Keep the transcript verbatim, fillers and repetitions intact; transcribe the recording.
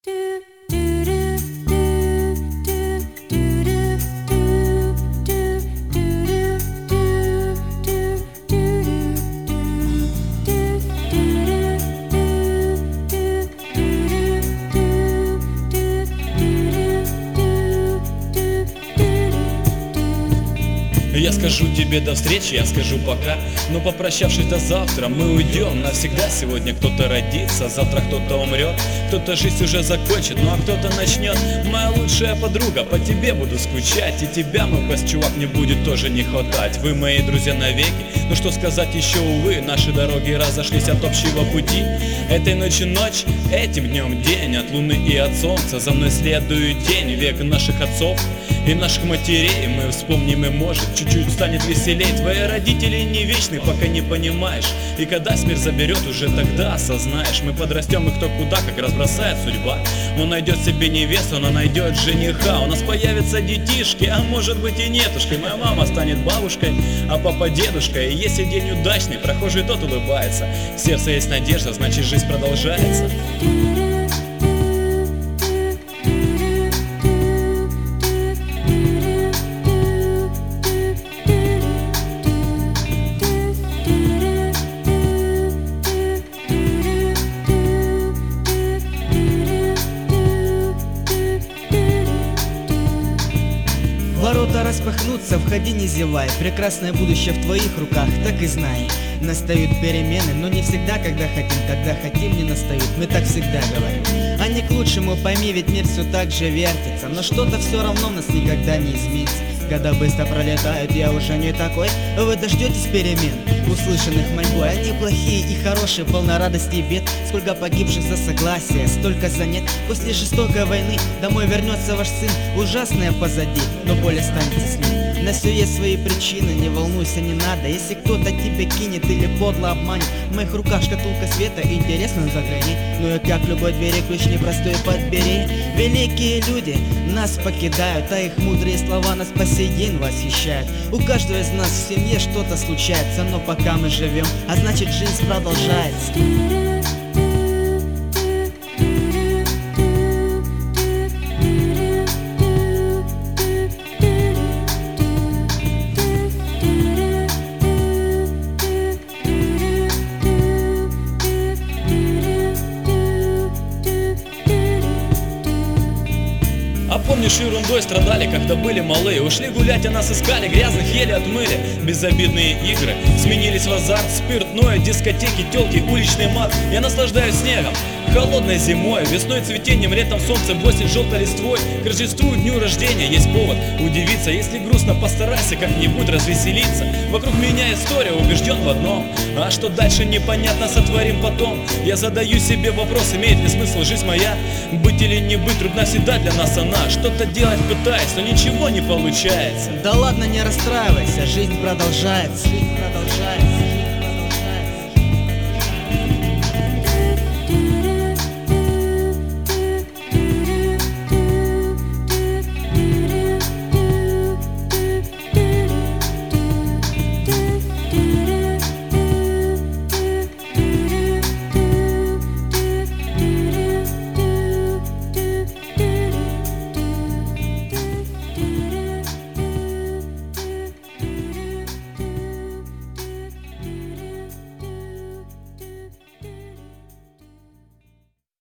Я скажу тебе до встречи, я скажу пока, но попрощавшись до завтра, мы уйдем навсегда. Сегодня кто-то родится, завтра кто-то умрет, кто-то жизнь уже закончит, ну а кто-то начнет. Моя лучшая подруга, по тебе буду скучать, и тебя, мой бест чувак, мне будет тоже не хватать. Вы мои друзья навеки, ну что сказать еще, увы, наши дороги разошлись от общего пути. Этой ночью ночь, этим днем день, от луны и от солнца за мной следует тень. Век наших отцов и наших матерей мы вспомним, и может чуть-чуть станет веселей. Твои родители не вечны, пока не понимаешь, и когда смерть заберет, уже тогда осознаешь. Мы подрастем, и кто куда, как разбросает судьба. Он найдет себе невесту, она найдет жениха. У нас появятся детишки, а может быть и нетушкой. Моя мама станет бабушкой, а папа дедушкой. И если день удачный, прохожий тот улыбается. В сердце есть надежда, значит жизнь продолжается. Ворота распахнутся, входи не зевай. Прекрасное будущее в твоих руках, так и знай. Настают перемены, но не всегда, когда хотим. Когда хотим, не настают, мы так всегда говорим. А не к лучшему, пойми, ведь мир все так же вертится. Но что-то все равно нас никогда не изменится. Года быстро пролетают, я уже не такой. Вы дождетесь перемен, услышанных мольбой. Они плохие и хорошие, полны радости и бед. Сколько погибших за согласие, столько за нет. После жестокой войны домой вернется ваш сын. Ужасное позади, но боль останется с ним. На все есть свои причины, не волнуйся, не надо. Если кто-то тебя кинет или подло обманет, в моих руках шкатулка света, интересно загляни. Ну и как в любой двери ключ непростой подбери. Великие люди нас покидают, а их мудрые слова нас по сей день восхищают. У каждого из нас в семье что-то случается, но пока мы живем, а значит жизнь продолжается. А помнишь, ерундой страдали, когда были малые. Ушли гулять, а нас искали, грязных еле отмыли. Безобидные игры сменились в азарт, спиртное, дискотеки, телки, уличный мат. Я наслаждаюсь снегом, холодной зимой, весной цветением, летом солнцем, осень желтой листвой. К Рождеству, дню рождения есть повод удивиться. Если грустно, постарайся как-нибудь развеселиться. Вокруг меня история, убежден в одном. А что дальше непонятно, сотворим потом. Я задаю себе вопрос, имеет ли смысл жизнь моя? Быть или не быть, трудна всегда для нас она. Что-то делать пытаюсь, но ничего не получается. Да ладно, не расстраивайся, жизнь продолжается. Жизнь продолжается.